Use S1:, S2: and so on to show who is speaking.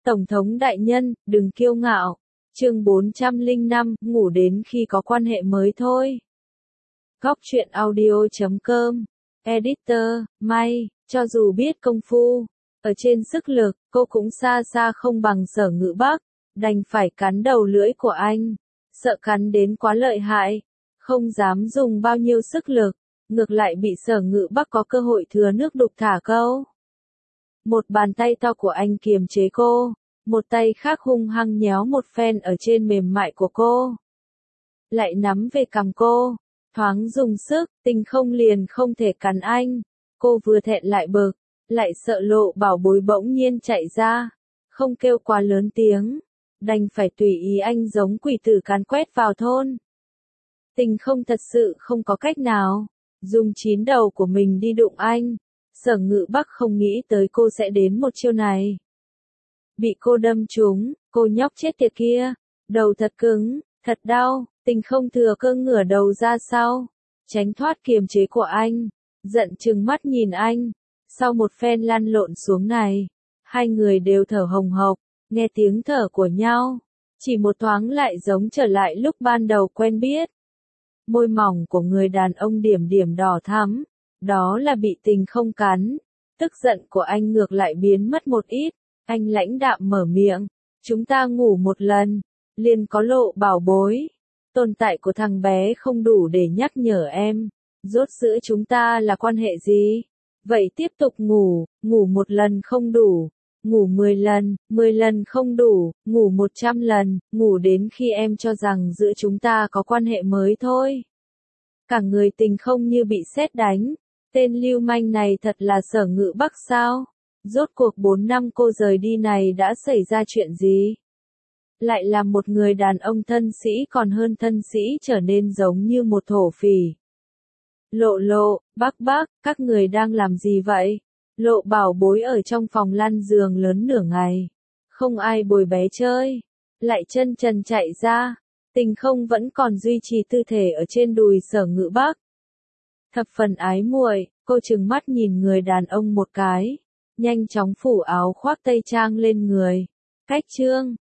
S1: Tổng thống đại nhân, đừng kiêu ngạo. Chương 405, ngủ đến khi có quan hệ mới thôi. Góc truyện audio.com. Editor, May, cho dù biết công phu, ở trên sức lực, cô cũng xa xa không bằng Sở Ngự Bắc, đành phải cắn đầu lưỡi của anh. Sợ cắn đến quá lợi hại, không dám dùng bao nhiêu sức lực, ngược lại bị Sở Ngự Bắc có cơ hội thừa nước đục thả câu. Một bàn tay to của anh kiềm chế cô, một tay khác hung hăng nhéo một phen ở trên mềm mại của cô. Lại nắm về cằm cô, thoáng dùng sức, Tình Không liền không thể cắn anh. Cô vừa thẹn lại bực, lại sợ Lộ Bảo Bối bỗng nhiên chạy ra, không kêu quá lớn tiếng, đành phải tùy ý anh giống quỷ tử càn quét vào thôn. Tình Không thật sự không có cách nào, dùng chín đầu của mình đi đụng anh. Sở Ngự Bắc không nghĩ tới cô sẽ đến một chiêu này. Bị cô đâm trúng, cô nhóc chết tiệt kia, đầu thật cứng, thật đau. Tình Không thừa cơ ngửa đầu ra sau, tránh thoát kiềm chế của anh, giận chừng mắt nhìn anh. Sau một phen lăn lộn xuống này, hai người đều thở hồng hộc, nghe tiếng thở của nhau, chỉ một thoáng lại giống trở lại lúc ban đầu quen biết. Môi mỏng của người đàn ông điểm điểm đỏ thắm, đó là bị Tình Không cắn. Tức giận của anh ngược lại biến mất một ít, anh lãnh đạm mở miệng, chúng ta ngủ một lần, liền có Lộ Bảo Bối. Tồn tại của thằng bé không đủ để nhắc nhở em, rốt giữa chúng ta là quan hệ gì? Vậy tiếp tục ngủ, ngủ một lần không đủ, ngủ 10 lần không đủ, ngủ 100 lần, ngủ đến khi em cho rằng giữa chúng ta có quan hệ mới thôi. Cả người Tình Không như bị sét đánh, tên lưu manh này thật là Sở Ngự Bắc sao? Rốt cuộc 4 năm cô rời đi này đã xảy ra chuyện gì? Lại là một người đàn ông thân sĩ còn hơn thân sĩ trở nên giống như một thổ phỉ. Lộ, Bắc, các người đang làm gì vậy? Lộ Bảo Bối ở trong phòng lăn giường lớn nửa ngày. Không ai bồi bé chơi. Lại chân trần chạy ra. Tình Không vẫn còn duy trì tư thể ở trên đùi Sở Ngự Bắc. Thập phần ái muội, cô trừng mắt nhìn người đàn ông một cái. Nhanh chóng phủ áo khoác tây trang lên người. Cách chương.